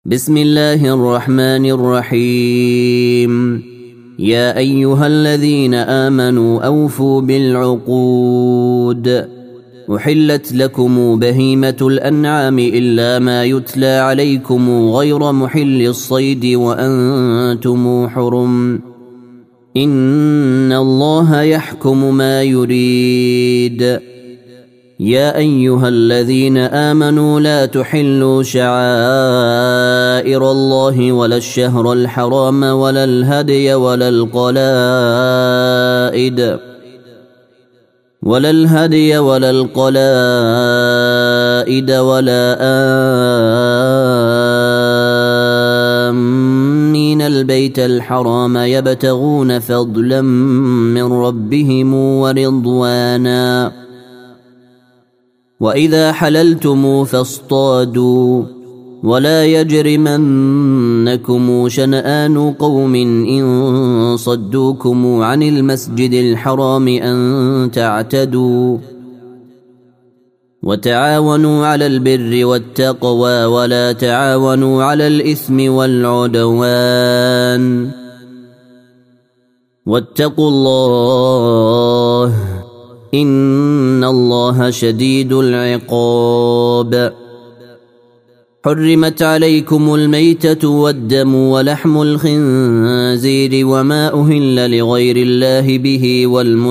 بسم الله الرحمن الرحيم. يا أيها الذين آمنوا أوفوا بالعقود. أحلت لكم بهيمة الأنعام إلا ما يتلى عليكم غير محل الصيد وأنتم حرم. إن الله يحكم ما يريد. يا أيها الذين آمنوا لا تحلوا شعائر الله ولا الشهر الحرام ولا الهدي ولا القلائد ولا آمين البيت الحرام يبتغون فضلا من ربهم ورضوانا. وإذا حللتم فاصطادوا ولا يجرمنكم شنآن قوم إن صدوكم عن المسجد الحرام أن تعتدوا. وتعاونوا على البر والتقوى ولا تعاونوا على الإثم والعدوان. واتقوا الله إن الله شديد العقاب. حرمت عليكم الميتة والدم ولحم الخنزير وما أهل لغير الله به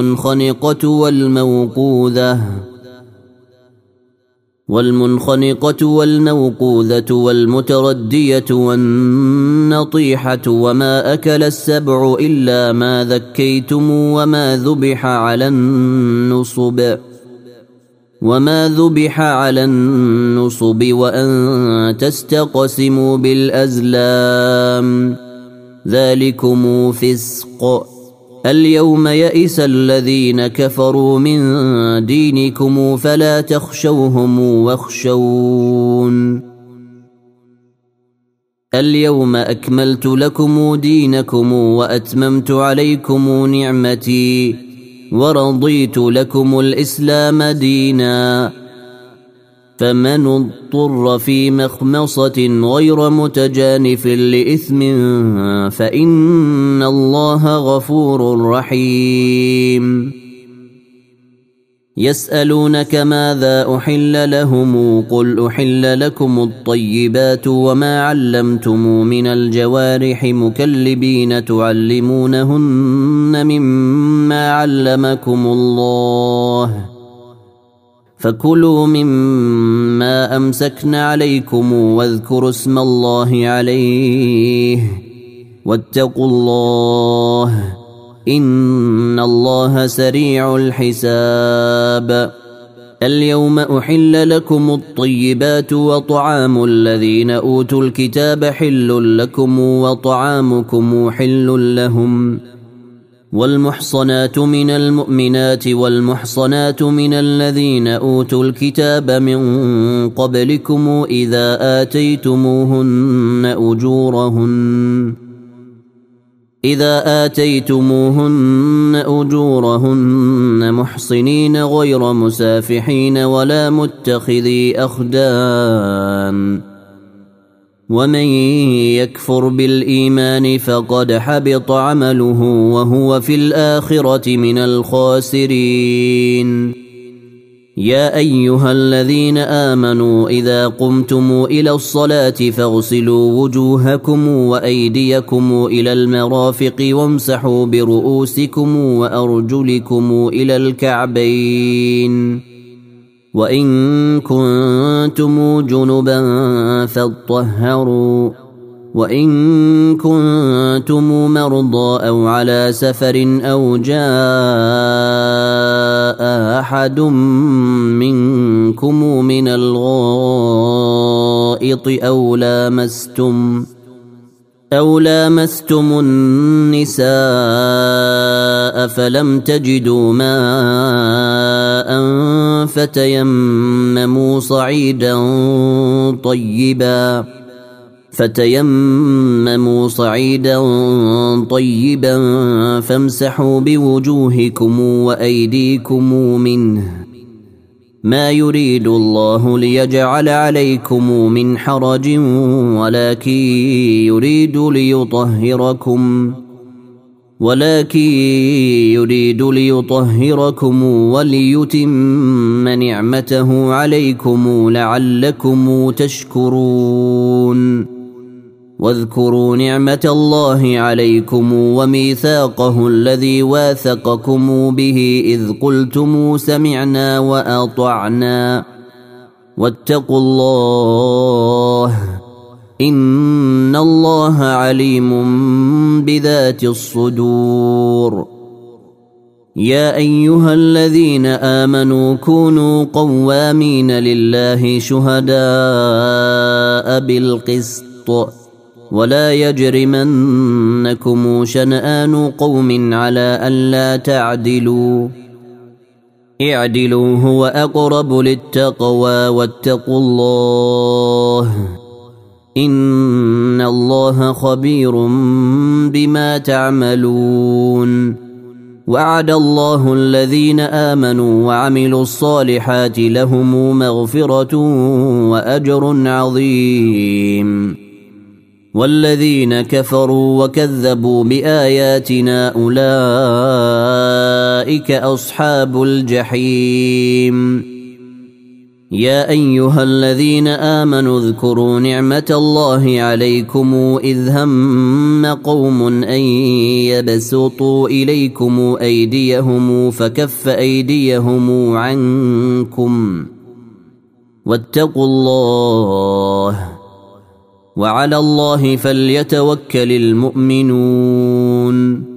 والمنخنقة والموقوذة والمتردية والنطيحة وما أكل السبع إلا ما ذكيتم وما ذبح على النصب وأن تستقسموا بالأزلام ذلكم فسق. اليوم يئس الذين كفروا من دينكم فلا تخشوهم واخشون. اليوم أكملت لكم دينكم وأتممت عليكم نعمتي ورضيت لكم الإسلام دينا. فمن اضطر في مخمصة غير متجانف لإثم فإن الله غفور رحيم. يسألونك ماذا أحل لهم قل أحل لكم الطيبات وما علمتم من الجوارح مكلبين تعلمونهن مما علمكم الله فكلوا مما أمسكن عليكم واذكروا اسم الله عليه واتقوا الله إن الله سريع الحساب. اليوم أحل لكم الطيبات وطعام الذين أوتوا الكتاب حل لكم وطعامكم حل لهم. والمحصنات من المؤمنات والمحصنات من الذين أوتوا الكتاب من قبلكم إذا آتيتموهن أجورهن محصنين غير مسافحين ولا متخذي أخدان. ومن يكفر بالإيمان فقد حبط عمله وهو في الآخرة من الخاسرين. يا أيها الذين آمنوا إذا قمتم إلى الصلاة فاغسلوا وجوهكم وأيديكم إلى المرافق وامسحوا برؤوسكم وأرجلكم إلى الكعبين. وإن كنتم جنبا فاطهروا. وإن كنتم مرضى أو على سفر أو جاء أحد منكم من الغائط أو لامستم النساء فلم تجدوا ماء فتيمموا صعيدا طيبا فامسحوا بوجوهكم وأيديكم منه ما يريد الله ليجعل عليكم من حرج ولكن يريد ليطهركم وليتم نعمته عليكم لعلكم تشكرون. واذكروا نعمة الله عليكم وميثاقه الذي واثقكم به إذ قلتم سمعنا وأطعنا واتقوا الله إن الله عليم بذات الصدور. يا أيها الذين آمنوا كونوا قوامين لله شهداء بالقسط ولا يجرمنكم شنآن قوم على ألا تعدلوا اعدلوا هو أقرب للتقوى واتقوا الله إن الله خبير بما تعملون. وعد الله الذين آمنوا وعملوا الصالحات لهم مغفرة وأجر عظيم. والذين كفروا وكذبوا بآياتنا أولئك أصحاب الجحيم. يا أيها الذين آمنوا اذكروا نعمة الله عليكم إذ هم قوم أن يبسطوا إليكم أيديهم فكف أيديهم عنكم واتقوا الله وعلى الله فليتوكل المؤمنون.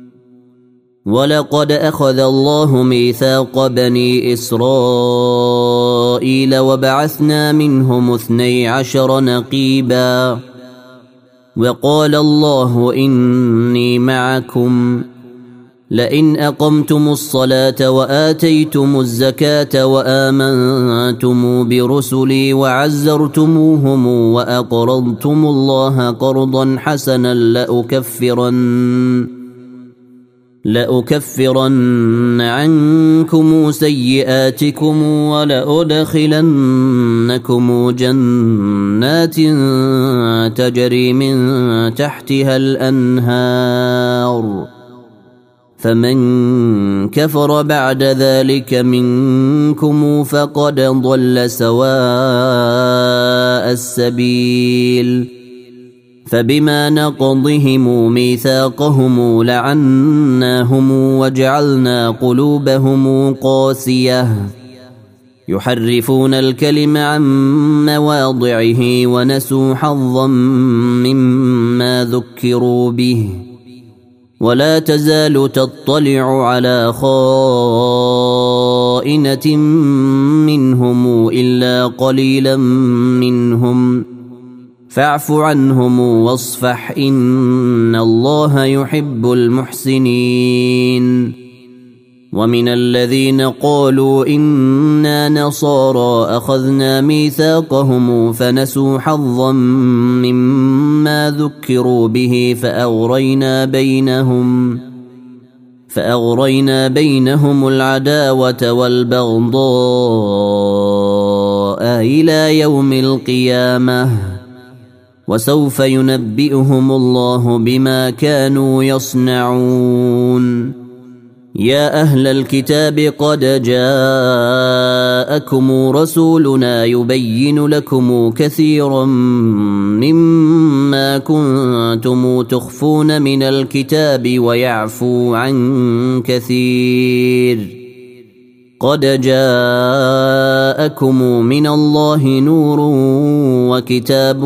ولقد أخذ الله ميثاق بني إسرائيل وبعثنا منهم 12 نقيبا وقال الله إني معكم لئن أقمتم الصلاة وآتيتم الزكاة وآمنتم برسلي وعزرتموهم وأقرضتم الله قرضا حسنا لأكفرن عنكم سيئاتكم ولأدخلنكم جنات تجري من تحتها الأنهار فمن كفر بعد ذلك منكم فقد ضل سواء السبيل. فبما نقضهم ميثاقهم لعناهم وجعلنا قلوبهم قاسية يحرفون الكلم عن مواضعه ونسوا حظا مما ذكروا به ولا تزال تطلع على خائنة منهم إلا قليلا منهم فاعف عنهم واصفح إن الله يحب المحسنين. ومن الذين قالوا إنا نصارى أخذنا ميثاقهم فنسوا حظا مما ذكروا به فأغرينا بينهم العداوة والبغضاء إلى يوم القيامة وسوف ينبئهم الله بما كانوا يصنعون. يا أهل الكتاب قد جاءكم رسولنا يبين لكم كثيرا مما كنتم تخفون من الكتاب ويعفو عن كثير. قد جاءكم من الله نور وكتاب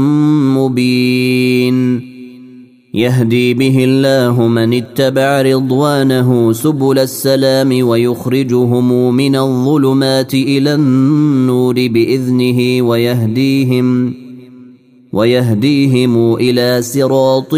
مبين يهدي به الله من اتبع رضوانه سبل السلام ويخرجهم من الظلمات إلى النور بإذنه ويهديهم إلى صراط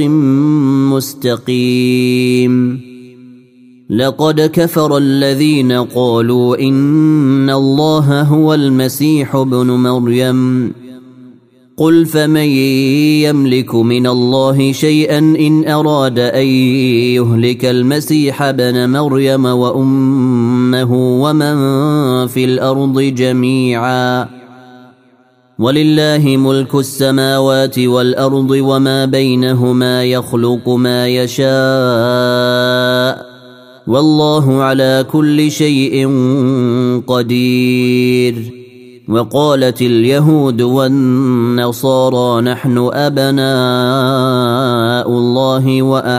مستقيم. لقد كفر الذين قالوا إن الله هو المسيح ابن مريم قل فمن يملك من الله شيئا إن أراد أن يهلك المسيح ابن مريم وأمه ومن في الأرض جميعا ولله ملك السماوات والأرض وما بينهما يخلق ما يشاء والله على كل شيء قدير. وقالت اليهود والنصارى نحن أبناء الله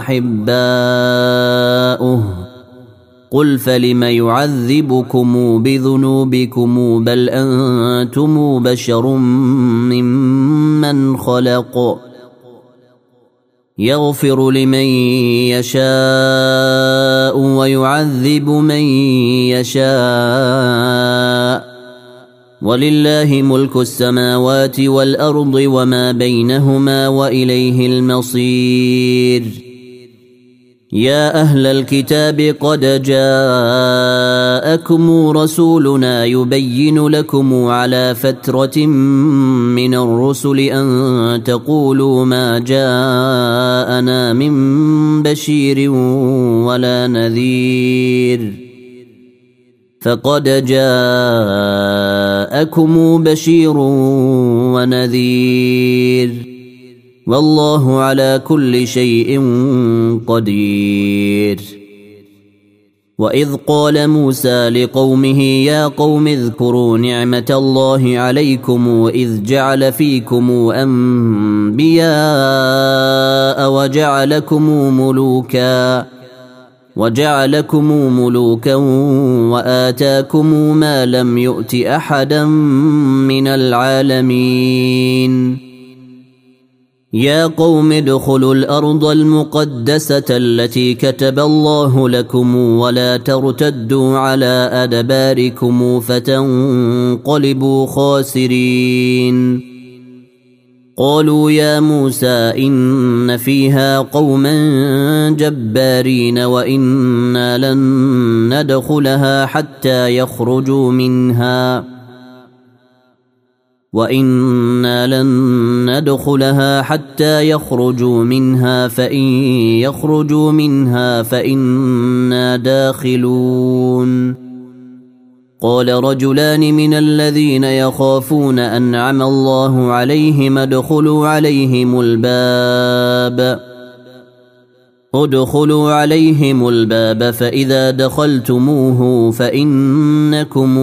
وأحباؤه قل فلم يعذبكم بذنوبكم بل أنتم بشر ممن خلق يغفر لمن يشاء ويعذب من يشاء ولله ملك السماوات والأرض وما بينهما وإليه المصير. يا أهل الكتاب قد جاءكم رسولنا يبين لكم على فترة من الرسل أن تقولوا ما جاءنا من بشير ولا نذير فقد جاءكم بشير ونذير والله على كل شيء قدير. وإذ قال موسى لقومه يا قوم اذكروا نعمة الله عليكم وإذ جعل فيكم أنبياء وجعلكم ملوكا وآتاكم ما لم يؤت أحدا من العالمين. يا قوم ادخلوا الأرض المقدسة التي كتب الله لكم ولا ترتدوا على أدباركم فتنقلبوا خاسرين. قالوا يا موسى إن فيها قوما جبارين وإنا لن ندخلها حتى يخرجوا منها فإن يخرجوا منها فإنا داخلون. قال رجلان من الذين يخافون أنعم الله عليهم ادخلوا عليهم الباب فإذا دخلتموه فإنكم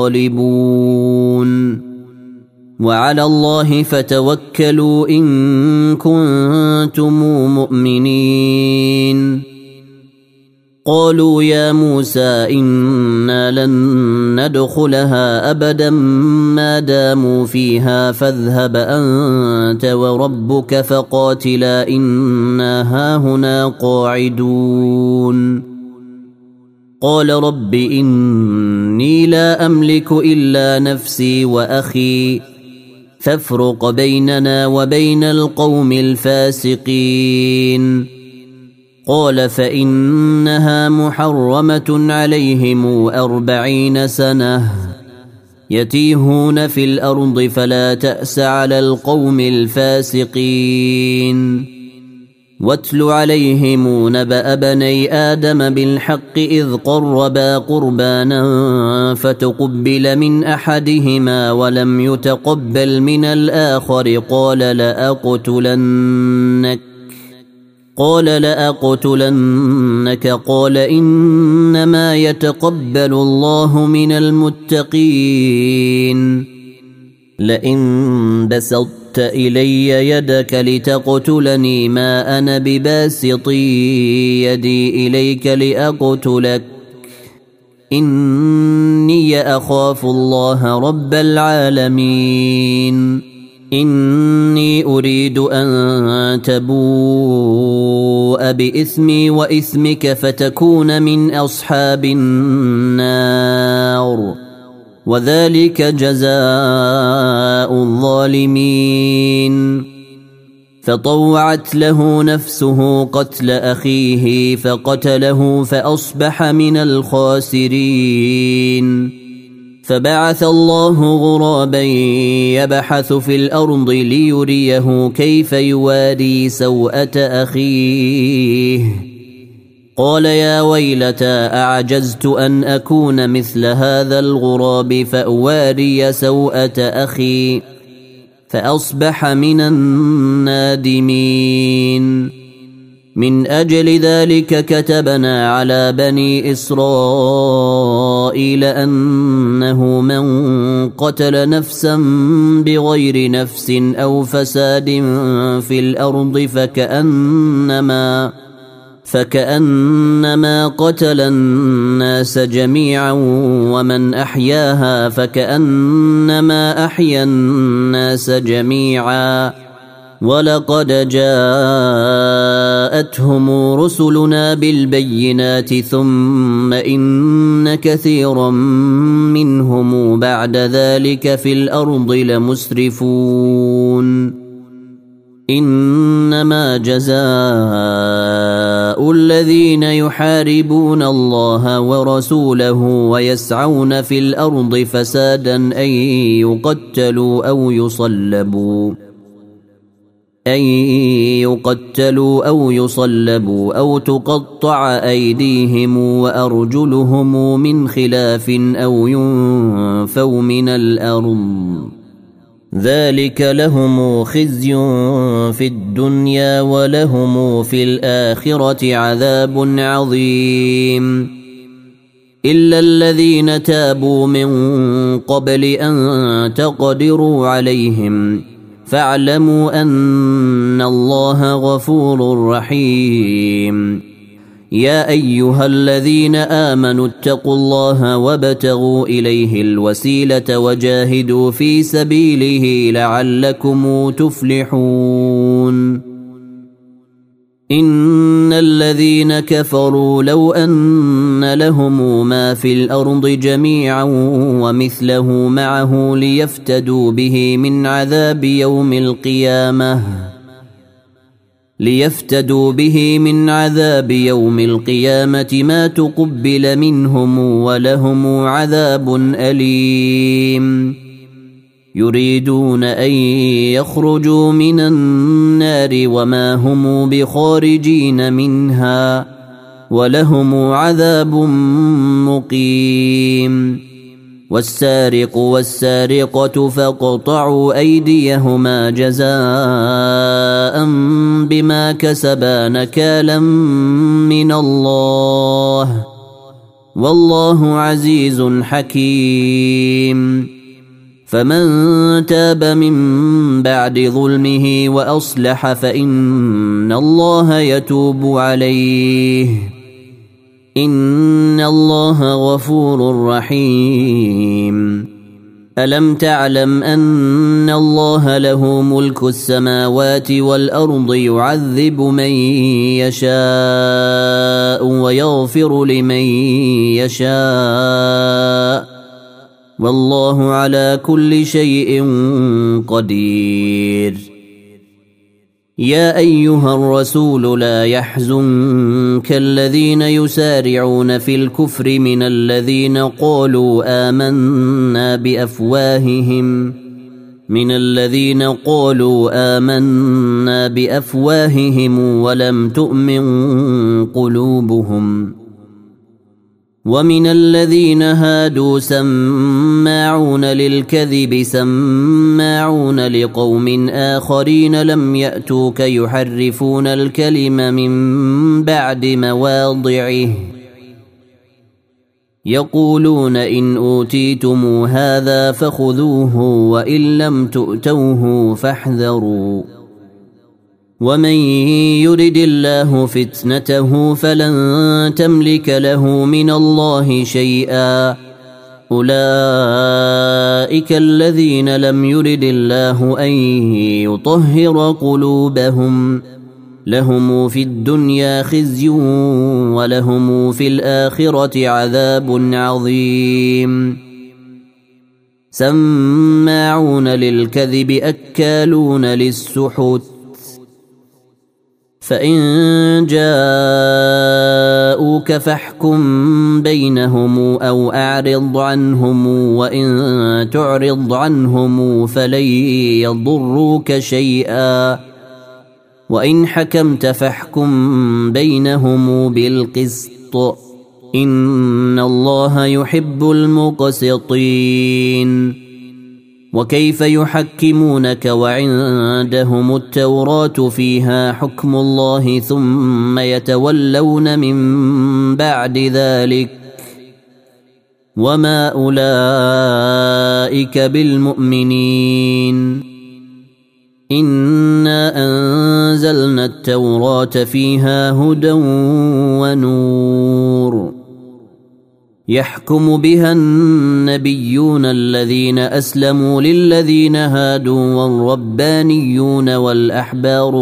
غالبون وعلى الله فتوكلوا إن كنتم مؤمنين. قالوا يا موسى إنا لن ندخلها أبدا ما داموا فيها فاذهب أنت وربك فقاتلا إنا هاهنا قاعدون. قال رب إني لا أملك إلا نفسي وأخي فافرق بيننا وبين القوم الفاسقين. قال فإنها محرمة عليهم 40 سنة يتيهون في الأرض فلا تأس على القوم الفاسقين. واتل عليهم نبأ بني آدم بالحق إذ قربا قربانا فتقبل من أحدهما ولم يتقبل من الآخر قال لأقتلنك قال إنما يتقبل الله من المتقين. لئن بسطت إلي يدك لتقتلني ما أنا بباسط يدي إليك لأقتلك إني أخاف الله رب العالمين. إني أريد أن تبوء بإثمي وإثمك فتكون من أصحاب النار وذلك جزاء الظالمين. فطوعت له نفسه قتل أخيه فقتله فأصبح من الخاسرين. فبعث الله غرابا يبحث في الأرض ليريه كيف يواري سوءة أخيه قال يا ويلتى أعجزت أن أكون مثل هذا الغراب فأواري سوءة أخي فأصبح من النادمين. من أجل ذلك كتبنا على بني إسرائيل أنه من قتل نفسا بغير نفس أو فساد في الأرض فكأنما قتل الناس جميعا ومن أحياها فكأنما أحيا الناس جميعا ولقد جاءتهم رسلنا بالبينات ثم إن كثيرا منهم بعد ذلك في الأرض لمسرفون. إنما جزاء الذين يحاربون الله ورسوله ويسعون في الأرض فسادا أن يقتلوا أو يصلبوا أو تقطع أيديهم وأرجلهم من خلاف أو ينفوا من الأرض ذلك لهم خزي في الدنيا ولهم في الآخرة عذاب عظيم. إلا الذين تابوا من قبل أن تقدروا عليهم فاعلموا أن الله غفور رحيم. يا أيها الذين آمنوا اتقوا الله وابتغوا إليه الوسيلة وجاهدوا في سبيله لعلكم تفلحون. إن الذين كفروا لو أن لهم ما في الأرض جميعا ومثله معه ليفتدوا به من عذاب يوم القيامة ما تقبل منهم ولهم عذاب أليم. يريدون أن يخرجوا من النار وما هم بخارجين منها ولهم عذاب مقيم. والسارق والسارقة فاقطعوا أيديهما جزاء بما كسبا نكالا من الله والله عزيز حكيم. فمن تاب من بعد ظلمه وأصلح فإن الله يتوب عليه إن الله غفور رحيم. ألم تعلم أن الله له ملك السماوات والأرض يعذب من يشاء ويغفر لمن يشاء والله على كل شيء قدير. يا أيها الرسول لا يحزنك الذين يسارعون في الكفر من الذين قالوا آمنا بأفواههم ولم تؤمن قلوبهم ومن الذين هادوا سماعون للكذب سماعون لقوم آخرين لم يأتوك يحرفون الكلم من بعد مواضعه يقولون إن أوتيتم هذا فخذوه وإن لم تؤتوه فاحذروا ومن يرد الله فتنته فلن تملك له من الله شيئا أولئك الذين لم يرد الله أن يطهر قلوبهم لهم في الدنيا خزي ولهم في الآخرة عذاب عظيم. سماعون للكذب أكالون للسحت فإن جاءوك فاحكم بينهم أو أعرض عنهم وإن تعرض عنهم فلن يضروك شيئا وإن حكمت فاحكم بينهم بالقسط إن الله يحب المقسطين. وكيف يحكمونك وعندهم التوراة فيها حكم الله ثم يتولون من بعد ذلك وما أولئك بالمؤمنين. إنا أنزلنا التوراة فيها هدى ونور يحكم بها النبيون الذين أسلموا للذين هادوا والربانيون والأحبار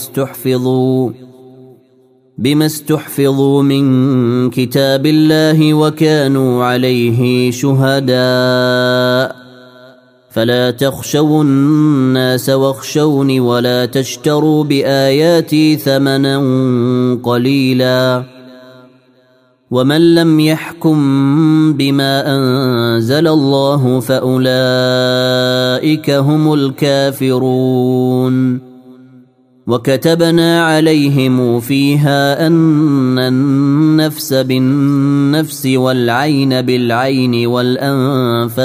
بما استحفظوا من كتاب الله وكانوا عليه شهداء فلا تخشوا الناس واخشوني ولا تشتروا بآياتي ثمنا قليلا ومن لم يحكم بما أنزل الله فأولئك هم الكافرون. وكتبنا عليهم فيها أن النفس بالنفس والعين بالعين والأنف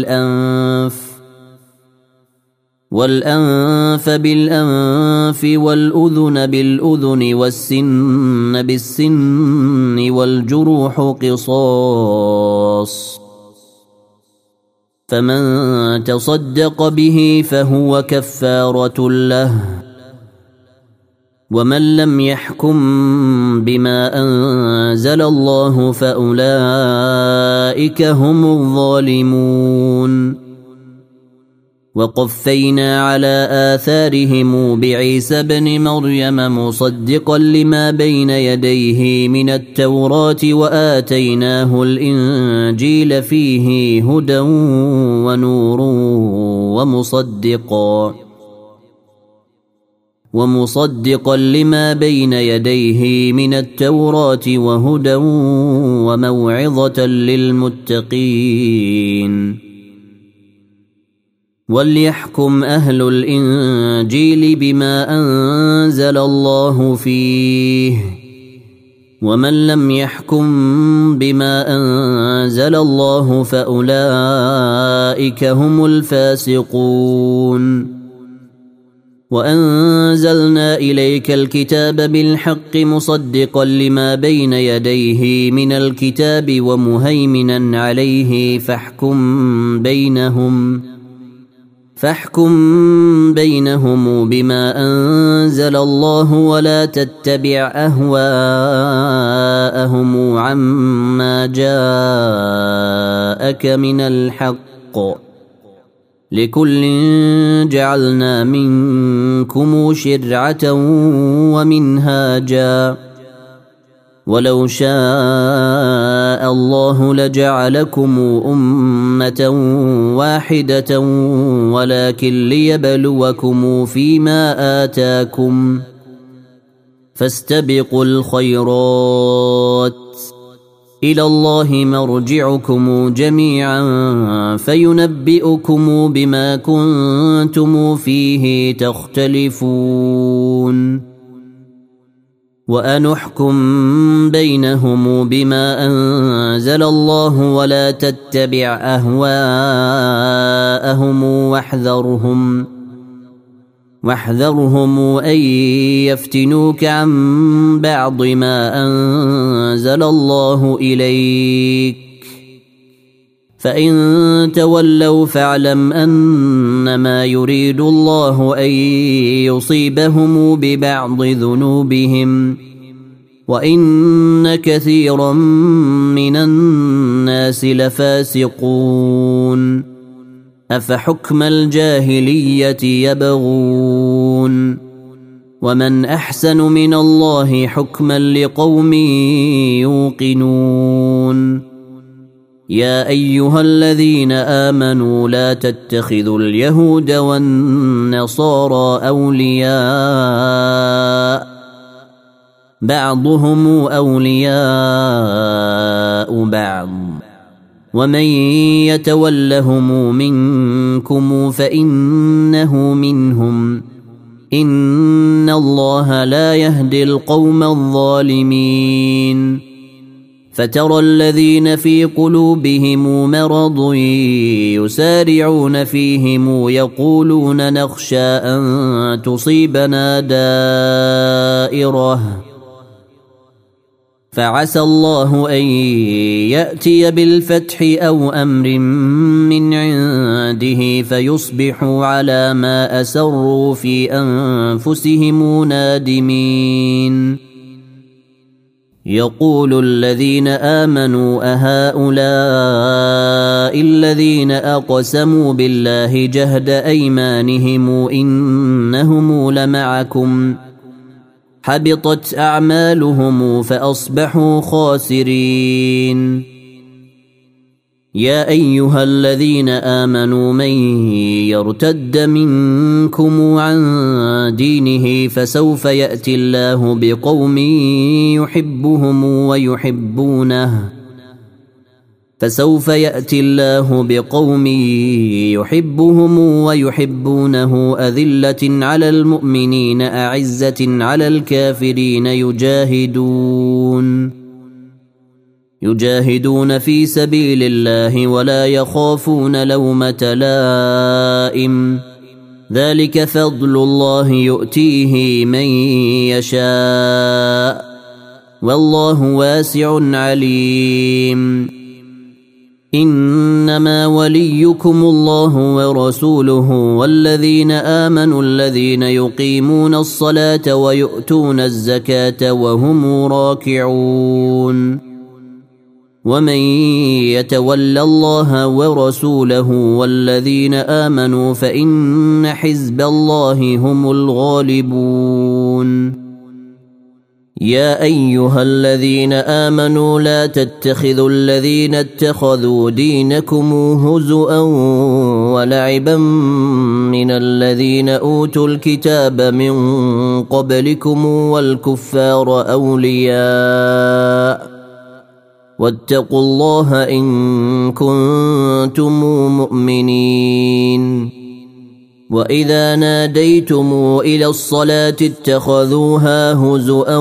بالأنف والأذن بالأذن والسن بالسن والجروح قصاص فمن تصدق به فهو كفارة له ومن لم يحكم بما أنزل الله فأولئك هم الظالمون. وقفينا على آثارهم بعيسى ابن مريم مصدقا لما بين يديه من التوراة وآتيناه الإنجيل فيه هدى ونور ومصدقا لما بين يديه من التوراة وهدى وموعظة للمتقين. وليحكم أهل الإنجيل بما أنزل الله فيه ومن لم يحكم بما أنزل الله فأولئك هم الفاسقون. وأنزلنا إليك الكتاب بالحق مصدقا لما بين يديه من الكتاب ومهيمنا عليه فاحكم بينهم بما أنزل الله ولا تتبع أهواءهم عما جاءك من الحق لكل جعلنا منكم شرعة ومنهاجا ولو شاء الله لجعلكم أمة واحدة ولكن ليبلوكم فيما آتاكم فاستبقوا الخيرات إلى الله مرجعكم جميعا فينبئكم بما كنتم فيه تختلفون. وأنحكم بينهم بما أنزل الله ولا تتبع أهواءهم واحذرهم أن يفتنوك عن بعض ما أنزل الله إليك فإن تولوا فاعلم أنما يريد الله أن يصيبهم ببعض ذنوبهم وإن كثيرا من الناس لفاسقون. أفحكم الجاهلية يبغون ومن أحسن من الله حكما لقوم يوقنون. يا أيها الذين آمنوا لا تتخذوا اليهود والنصارى أولياء بعضهم أولياء بعض ومن يتولهم منكم فإنه منهم إن الله لا يهدي القوم الظالمين فترى الذين في قلوبهم مرض يسارعون فيهم يقولون نخشى أن تصيبنا دائرة فعسى الله أن يأتي بالفتح أو أمر من عنده فيصبحوا على ما أسروا في أنفسهم نادمين يقول الذين آمنوا أهؤلاء الذين أقسموا بالله جهد أيمانهم إنهم لمعكم حبطت أعمالهم فأصبحوا خاسرين يا أيها الذين آمنوا من يرتد منكم عن دينه فسوف يأتي الله بقوم يحبهم ويحبونه أذلة على المؤمنين أعزة على الكافرين يجاهدون في سبيل الله ولا يخافون لومة لائم ذلك فضل الله يؤتيه من يشاء والله واسع عليم إنما وليكم الله ورسوله والذين آمنوا الذين يقيمون الصلاة ويؤتون الزكاة وهم راكعون ومن يتول الله ورسوله والذين آمنوا فإن حزب الله هم الغالبون يا أيها الذين آمنوا لا تتخذوا الذين اتخذوا دينكم هزؤا ولعبا من الذين أوتوا الكتاب من قبلكم والكفار أولياء واتقوا الله إن كنتم مؤمنين وإذا ناديتم إلى الصلاة اتخذوها هزؤا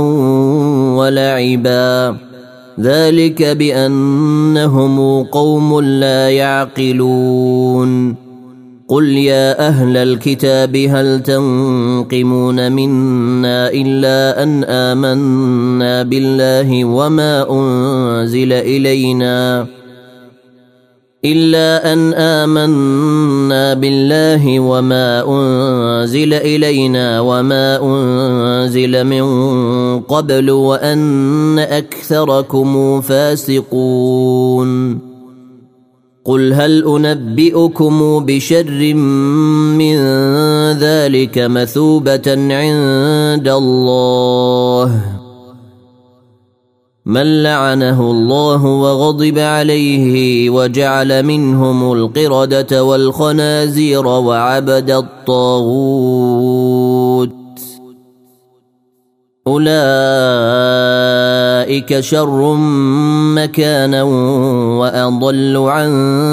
ولعبا ذلك بأنهم قوم لا يعقلون قل يا أهل الكتاب هل تنقمون منا إلا أن آمنا بالله وما أنزل إلينا وما أنزل من قبل وأن أكثركم فاسقون قل هل أنبئكم بشر من ذلك مثوبة عند الله من لعنه الله وغضب عليه وجعل منهم القردة والخنازير وعبد الطاغوت أولئك شر مكانا وأضل عن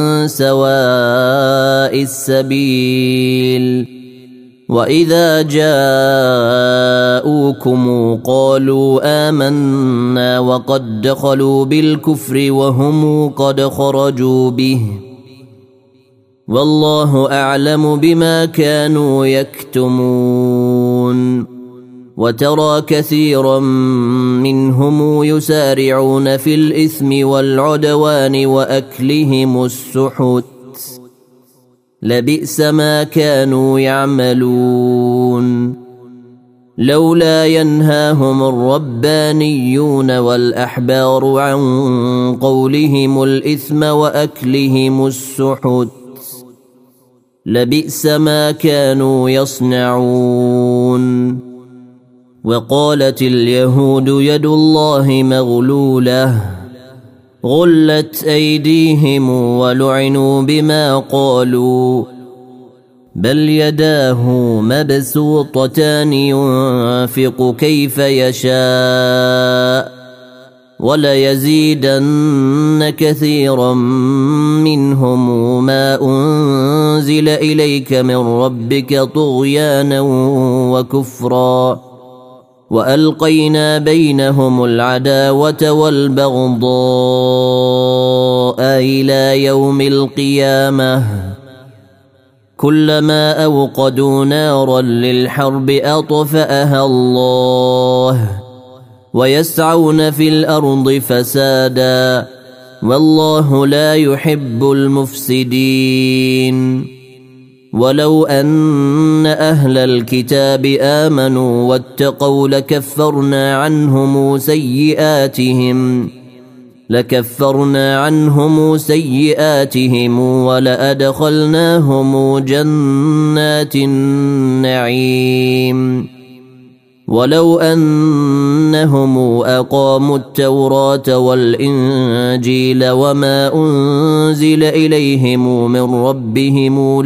سواء السبيل وإذا جاءوكم قالوا آمنا وقد دخلوا بالكفر وهم قد خرجوا به والله أعلم بما كانوا يكتمون وترى كثيرا منهم يسارعون في الإثم والعدوان وأكلهم السحت لبئس ما كانوا يعملون لولا ينهاهم الربانيون والأحبار عن قولهم الإثم وأكلهم السحت لبئس ما كانوا يصنعون وقالت اليهود يد الله مغلولة غلت أيديهم ولعنوا بما قالوا بل يداه مبسوطتان ينفق كيف يشاء وليزيدن كثيرا منهم ما أنزل إليك من ربك طغيانا وكفرا وألقينا بينهم العداوة والبغضاء إلى يوم القيامة كلما أوقدوا نارا للحرب أطفأها الله ويسعون في الأرض فسادا والله لا يحب المفسدين ولو أن أهل الكتاب آمنوا واتقوا لكفرنا عنهم سيئاتهم ولأدخلناهم جنات النعيم ولو أنهم أقاموا التوراة والإنجيل وما أنزل إليهم من ربهم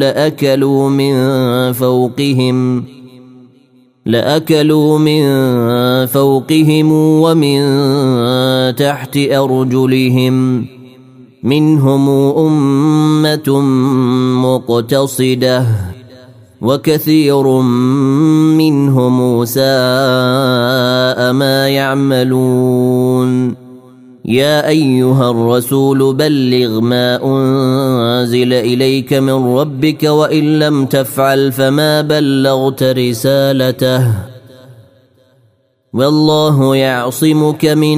لأكلوا من فوقهم ومن تحت أرجلهم منهم أمة مقتصدة وكثير منهم ساء ما يعملون يا أيها الرسول بلغ ما أنزل إليك من ربك وإن لم تفعل فما بلغت رسالته والله يعصمك من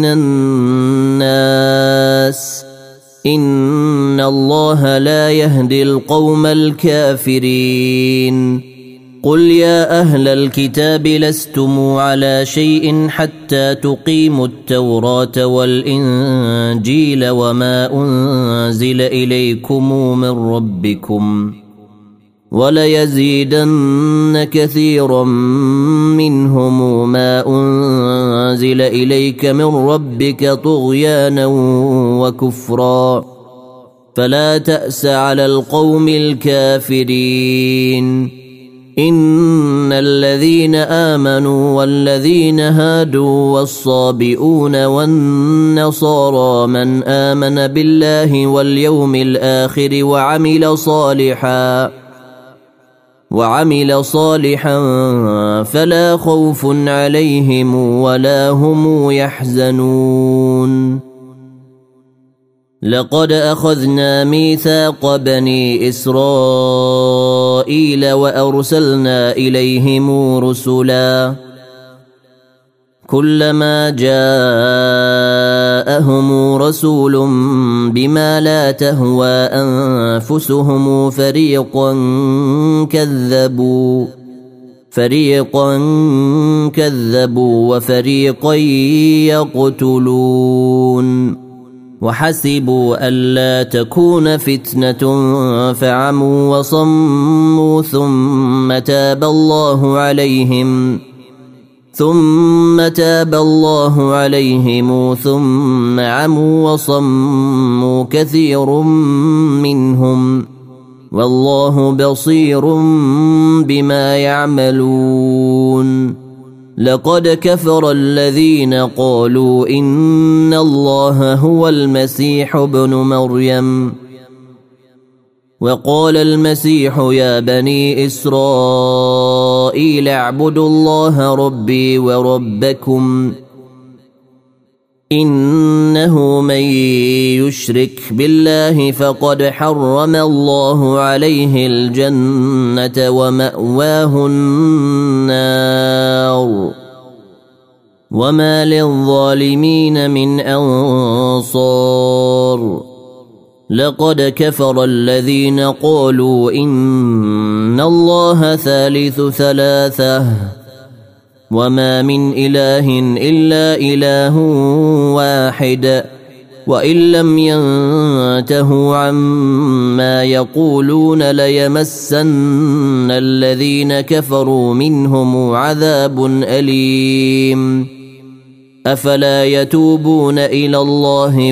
الناس إن الله لا يهدي القوم الكافرين قل يا أهل الكتاب لستم على شيء حتى تقيموا التوراة والإنجيل وما أنزل إليكم من ربكم وليزيدن كثيرا منهم ما أنزل إليك من ربك طغيانا وكفرا فلا تأس على القوم الكافرين إن الذين آمنوا والذين هادوا والصابئون والنصارى من آمن بالله واليوم الآخر وعمل صالحا فلا خوف عليهم ولا هم يحزنون لقد أخذنا ميثاق بني إسرائيل وأرسلنا إليهم رسلا كلما جاءهم رسول بما لا تهوى أنفسهم فريقا كذبوا وفريقا يقتلون وحسبوا ألا تكون فتنة فعموا وصموا ثم تاب الله عليهم ثم عموا وصموا كثير منهم والله بصير بما يعملون لقد كفر الذين قالوا إن الله هو المسيح ابن مريم وقال المسيح يا بني إسرائيل اعبدوا الله ربي وربكم إنه من يشرك بالله فقد حرم الله عليه الجنة ومأواه النار وما للظالمين من أنصار لقد كفر الذين قالوا إن الله ثالث ثلاثة وما من إله إلا إله واحد وإن لم ينتهوا عما يقولون ليمسن الذين كفروا منهم عذاب أليم أفلا يتوبون إلى الله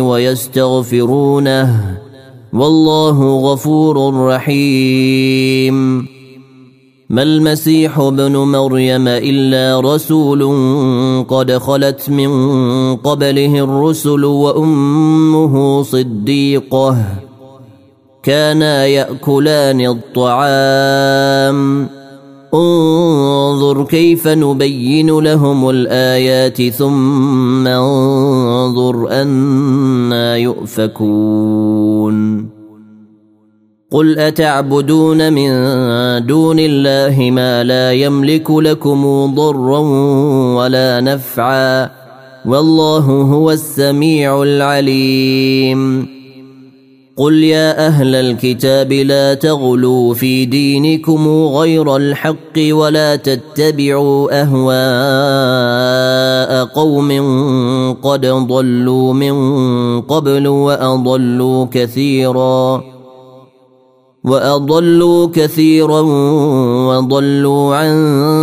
ويستغفرونه والله غفور رحيم ما المسيح ابن مريم إلا رسول قد خلت من قبله الرسل وأمه صديقة كانا يأكلان الطعام انظر كيف نبين لهم الآيات ثم انظر أنى يؤفكون قل أتعبدون من دون الله ما لا يملك لكم ضرا ولا نفعا والله هو السميع العليم قل يا أهل الكتاب لا تغلوا في دينكم غير الحق ولا تتبعوا أهواء قوم قد ضلوا من قبل وأضلوا كثيرا وضلوا عن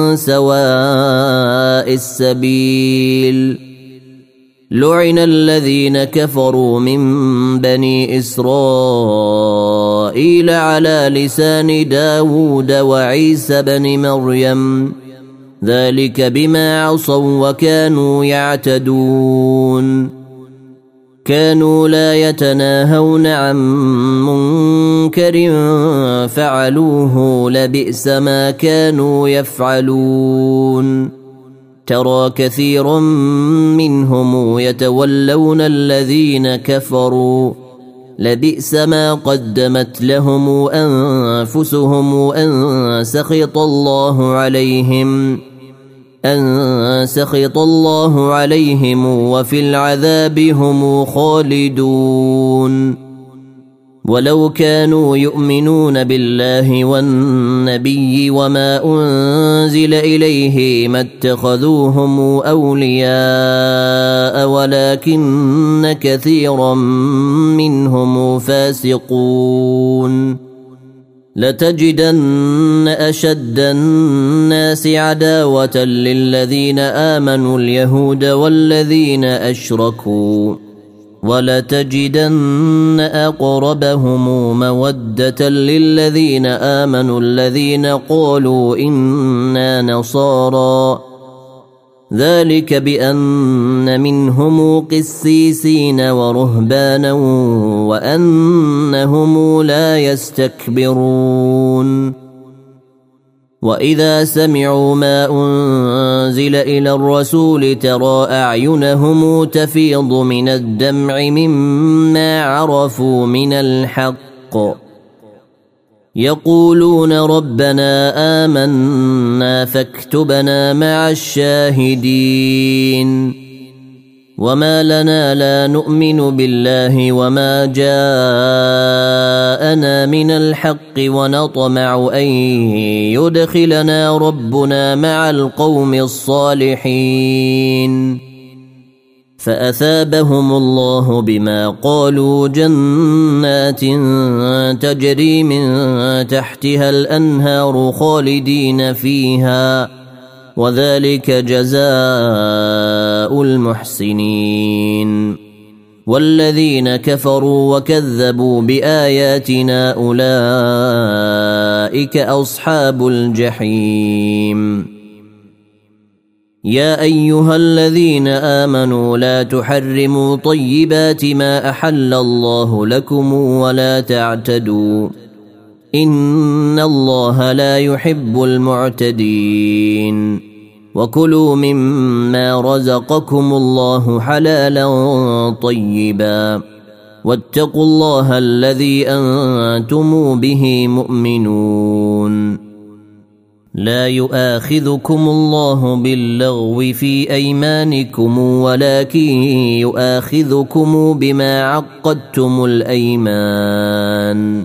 سواء السبيل لعن الذين كفروا من بني إسرائيل على لسان داود وعيسى بن مريم ذلك بما عصوا وكانوا يعتدون كانوا لا يتناهون عن منكر فعلوه لبئس ما كانوا يفعلون ترى كثيرا منهم يتولون الذين كفروا لبئس ما قدمت لهم أنفسهم أن سخط الله عليهم وفي العذاب هم خالدون ولو كانوا يؤمنون بالله والنبي وما أنزل إليه ما اتخذوهم أولياء ولكن كثيرا منهم فاسقون لتجدن أشد الناس عداوة للذين آمنوا اليهود والذين أشركوا ولتجدن أقربهم مودة للذين آمنوا الذين قالوا إنا نصارى ذلك بأن منهم قسيسين ورهبانا وأنهم لا يستكبرون وإذا سمعوا ما أنزل إلى الرسول ترى أعينهم تفيض من الدمع مما عرفوا من الحق يقولون ربنا آمنا فاكتبنا مع الشاهدين وما لنا لا نؤمن بالله وما جاءنا من الحق ونطمع أن يدخلنا ربنا مع القوم الصالحين فأثابهم الله بما قالوا جنات تجري من تحتها الأنهار خالدين فيها وذلك جزاء المحسنين والذين كفروا وكذبوا بآياتنا أولئك أصحاب الجحيم يا أيها الذين آمنوا لا تحرموا طيبات ما أحل الله لكم ولا تعتدوا إن الله لا يحب المعتدين وكلوا مما رزقكم الله حلالا طيبا واتقوا الله الذي أنتم به مؤمنون لا يؤاخذكم الله باللغو في أيمانكم ولكن يؤاخذكم بما عقدتم الأيمان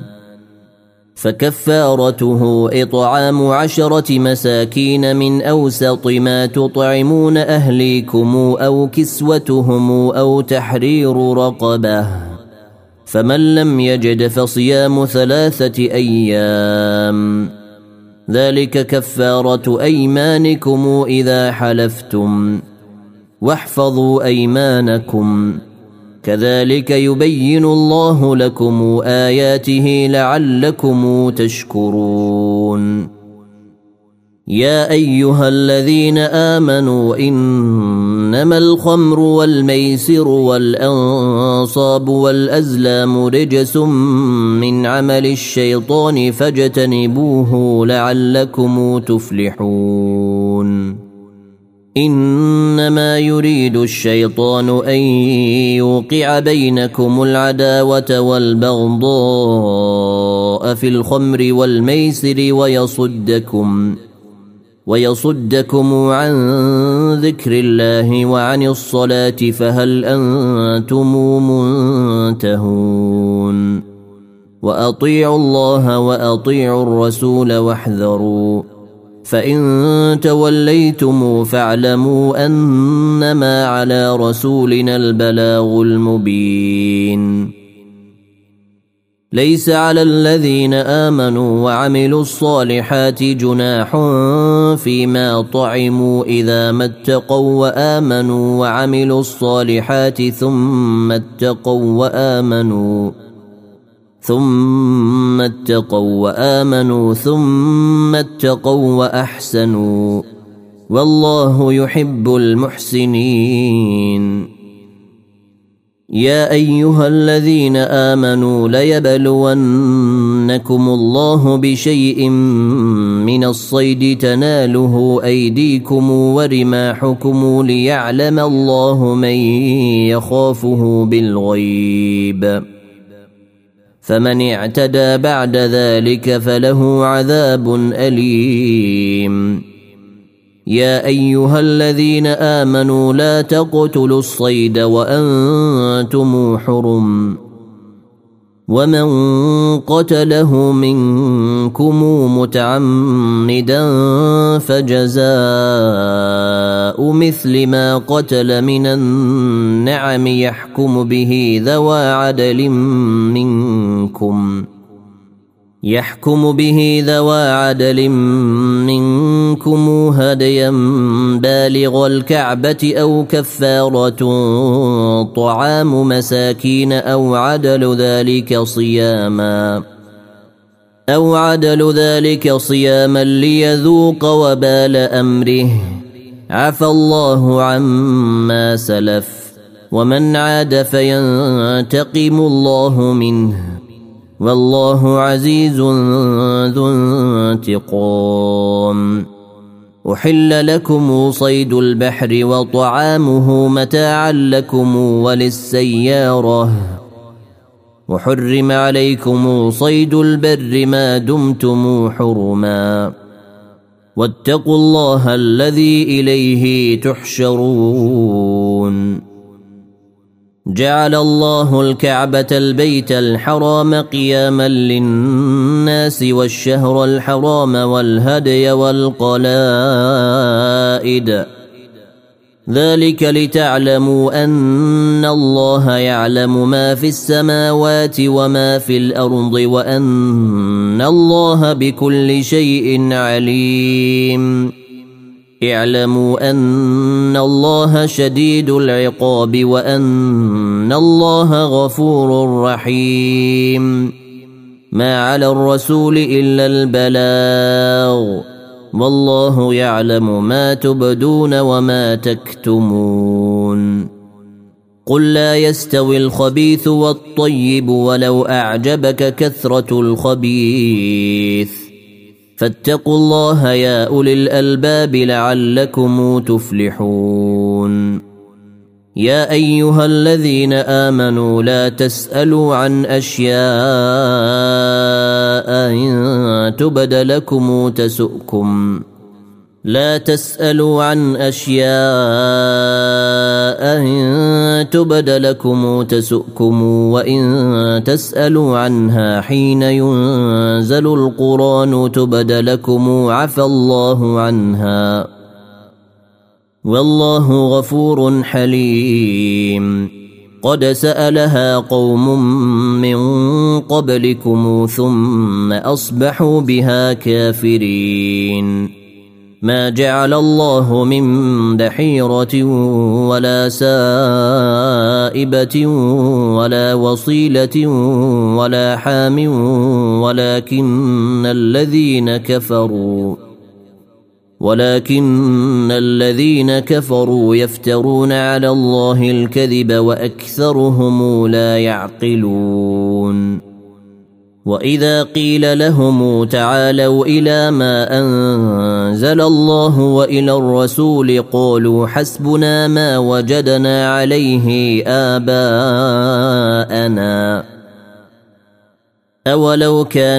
فكفارته إطعام 10 مساكين من أوسط ما تطعمون أهليكم أو كسوتهم أو تحرير رقبة فمن لم يجد فصيام 3 أيام ذلك كفارة أيمانكم إذا حلفتم واحفظوا أيمانكم كذلك يبين الله لكم آياته لعلكم تشكرون يا أيها الذين آمنوا إنما الخمر والميسر والأنصاب والأزلام رجس من عمل الشيطان فاجتنبوه لعلكم تفلحون إنما يريد الشيطان أن يوقع بينكم العداوة والبغضاء في الخمر والميسر ويصدكم عن ذكر الله وعن الصلاة فهل أنتم منتهون وأطيعوا الله وأطيعوا الرسول واحذروا فإن توليتم فاعلموا أنما على رسولنا البلاغ المبين ليس على الذين آمنوا وعملوا الصالحات جناح فيما طعموا إذا ما اتقوا وآمنوا وعملوا الصالحات ثم اتقوا وأحسنوا والله يحب المحسنين يا أيها الذين آمنوا ليبلونكم الله بشيء من الصيد تناله أيديكم ورماحكم ليعلم الله من يخافه بالغيب فمن اعتدى بعد ذلك فله عذاب أليم يا أيها الذين آمنوا لا تقتلوا الصيد وأنتم حرم ومن قتله منكم متعمدا فجزاء مثل ما قتل من النعم يحكم به ذوى عدل منكم هديا بالغ الكعبة أو كفارة طعام مساكين أو عدل ذلك صياما ليذوق وبال أمره عفى الله عما سلف ومن عاد فينتقم الله منه والله عزيز ذو انتقام أحل لكم صيد البحر وطعامه متاعا لكم وللسيارة وحرم عليكم صيد البر ما دمتم حرما واتقوا الله الذي إليه تحشرون جعل الله الكعبة البيت الحرام قياما للناس والشهر الحرام والهدي والقلائد ذلك لتعلموا أن الله يعلم ما في السماوات وما في الأرض وأن الله بكل شيء عليم اعلموا أن الله شديد العقاب وأن الله غفور رحيم ما على الرسول إلا البلاغ والله يعلم ما تبدون وما تكتمون قل لا يستوي الخبيث والطيب ولو أعجبك كثرة الخبيث فاتقوا الله يا أولي الألباب لعلكم تفلحون يا أيها الذين آمنوا لا تسألوا عن أشياء إن تبد لكم تسؤكم وإن تسألوا عنها حين ينزل القرآن تبد لكم عفى الله عنها والله غفور حليم قد سألها قوم من قبلكم ثم أصبحوا بها كافرين ما جعل الله من بحيرة ولا سائبة ولا وصيلة ولا حام ولكن الذين كفروا يفترون على الله الكذب وأكثرهم لا يعقلون. وإذا قيل لهم تعالوا إلى ما أنزل الله وإلى الرسول قالوا حسبنا ما وجدنا عليه آباءنا أولو كان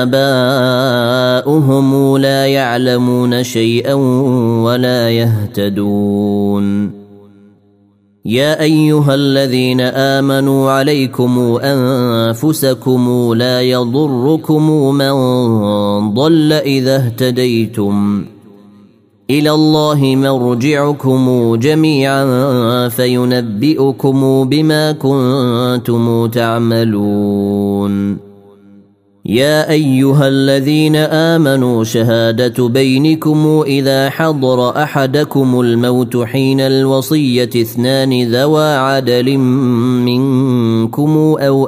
آباؤهم لا يعلمون شيئا ولا يهتدون. يا أيها الذين آمنوا عليكم أنفسكم لا يضركم من ضل إذا اهتديتم إلى الله مرجعكم جميعا فينبئكم بما كنتم تعملون. يا أيها الذين آمنوا شهادة بينكم إذا حضر أحدكم الموت حين الوصية 2 ذوى عدل منكم أو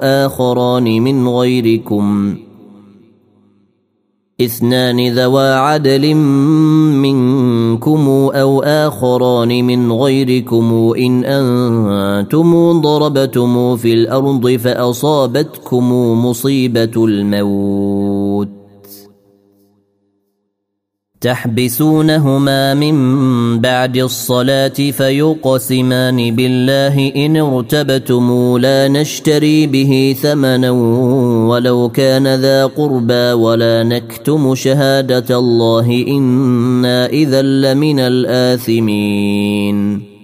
آخران من غيركم إن أنتم ضربتم في الأرض فأصابتكم مصيبة الموت تحبسونهما من بعد الصلاة فيقسمان بالله إن ارتبتم لا نشتري به ثمنا ولو كان ذا قربى ولا نكتم شهادة الله إنا إذا لمن الآثمين.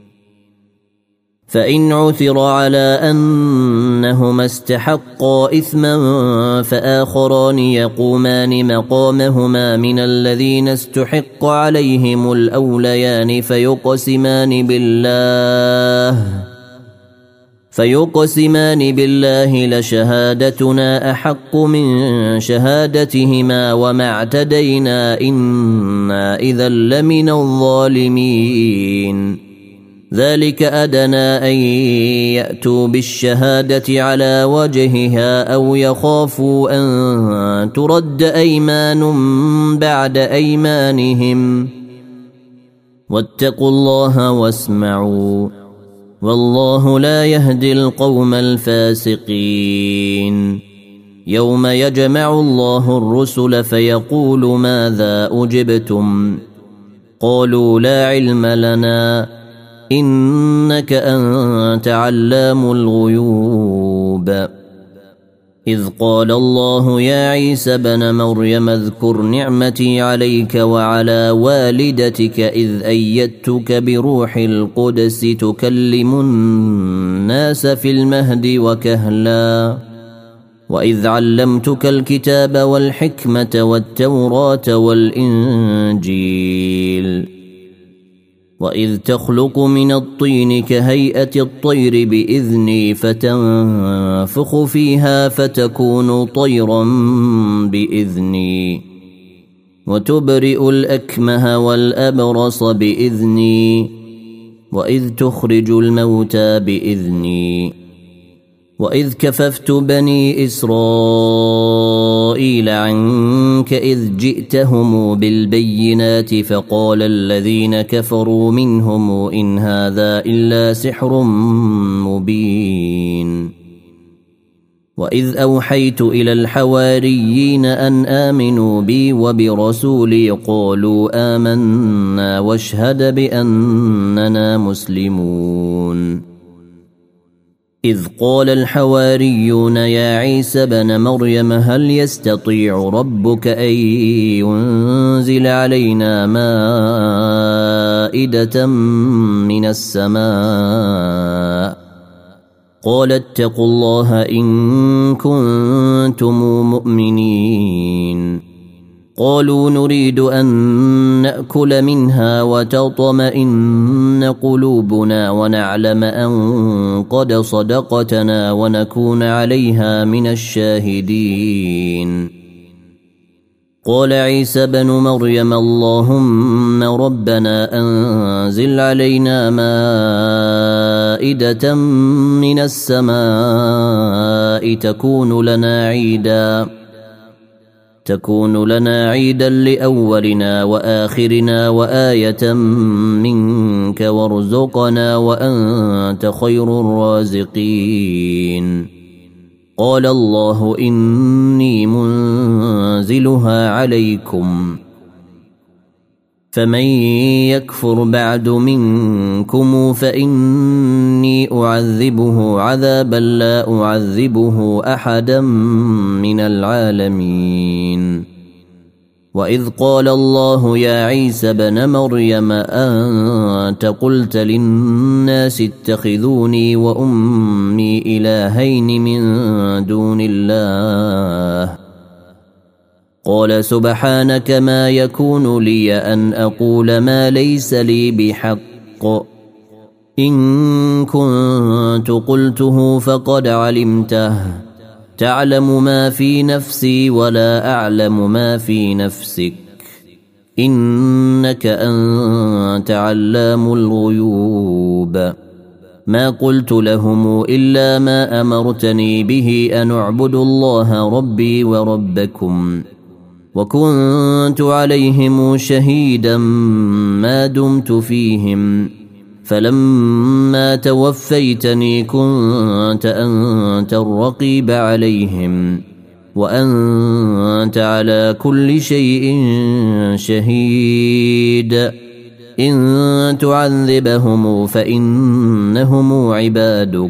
فإن عثر على أنهما استحقا إثما فآخران يقومان مقامهما من الذين استحق عليهم الأوليان فيقسمان بالله لشهادتنا أحق من شهادتهما وما اعتدينا إنا إذا لمن الظالمين. ذلك أدنى أن يأتوا بالشهادة على وجهها أو يخافوا أن ترد أيمان بعد أيمانهم واتقوا الله واسمعوا والله لا يهدي القوم الفاسقين. يوم يجمع الله الرسل فيقول ماذا أجبتم قالوا لا علم لنا إنك أنت علام الغيوب. إذ قال الله يا عيسى بن مريم اذكر نعمتي عليك وعلى والدتك إذ أيدتك بروح القدس تكلم الناس في المهد وكهلا وإذ علمتك الكتاب والحكمة والتوراة والإنجيل وإذ تخلق من الطين كهيئة الطير بإذني فتنفخ فيها فتكون طيرا بإذني وتبرئ الأكمه والأبرص بإذني وإذ تخرج الموتى بإذني وإذ كففت بني إسرائيل عنك إذ جئتهم بالبينات فقال الذين كفروا منهم إن هذا إلا سحر مبين. وإذ أوحيت إلى الحواريين أن آمنوا بي وبرسولي قالوا آمنا واشهد بأننا مسلمون. إذ قال الحواريون يا عيسى بن مريم هل يستطيع ربك أن ينزل علينا مائدة من السماء قال اتقوا الله إن كنتم مؤمنين. قالوا نريد أن نأكل منها وتطمئن قلوبنا ونعلم أن قد صدقتنا ونكون عليها من الشاهدين. قال عيسى بن مريم اللهم ربنا أنزل علينا مائدة من السماء تكون لنا عيدا لأولنا وآخرنا وآية منك وارزقنا وأنت خير الرازقين. قال الله إني منزلها عليكم فمن يكفر بعد منكم فإني أعذبه عذابا لا أعذبه أحدا من العالمين. وإذ قال الله يا عيسى ابن مريم أنت قلت للناس اتخذوني وأمي إلهين من دون الله قال سبحانك ما يكون لي أن أقول ما ليس لي بحق إن كنت قلته فقد علمته تعلم ما في نفسي ولا أعلم ما في نفسك إنك أنت علام الغيوب. ما قلت لهم إلا ما أمرتني به أن اعبدوا الله ربي وربكم وكنت عليهم شهيدا ما دمت فيهم فلما توفيتني كنت أنت الرقيب عليهم وأنت على كل شيء شهيد. إن تعذبهم فإنهم عبادك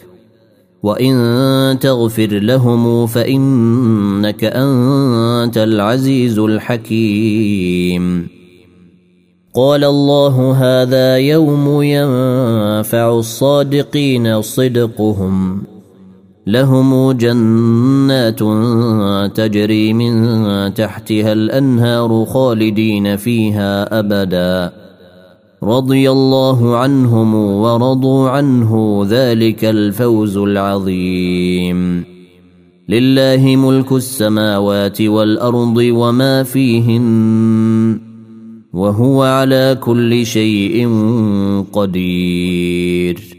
وإن تغفر لهم فإنك أنت العزيز الحكيم. قال الله هذا يوم ينفع الصادقين صدقهم لهم جنات تجري من تحتها الأنهار خالدين فيها أبدا رضي الله عنهم ورضوا عنه ذلك الفوز العظيم. لله ملك السماوات والأرض وما فيهن وهو على كل شيء قدير.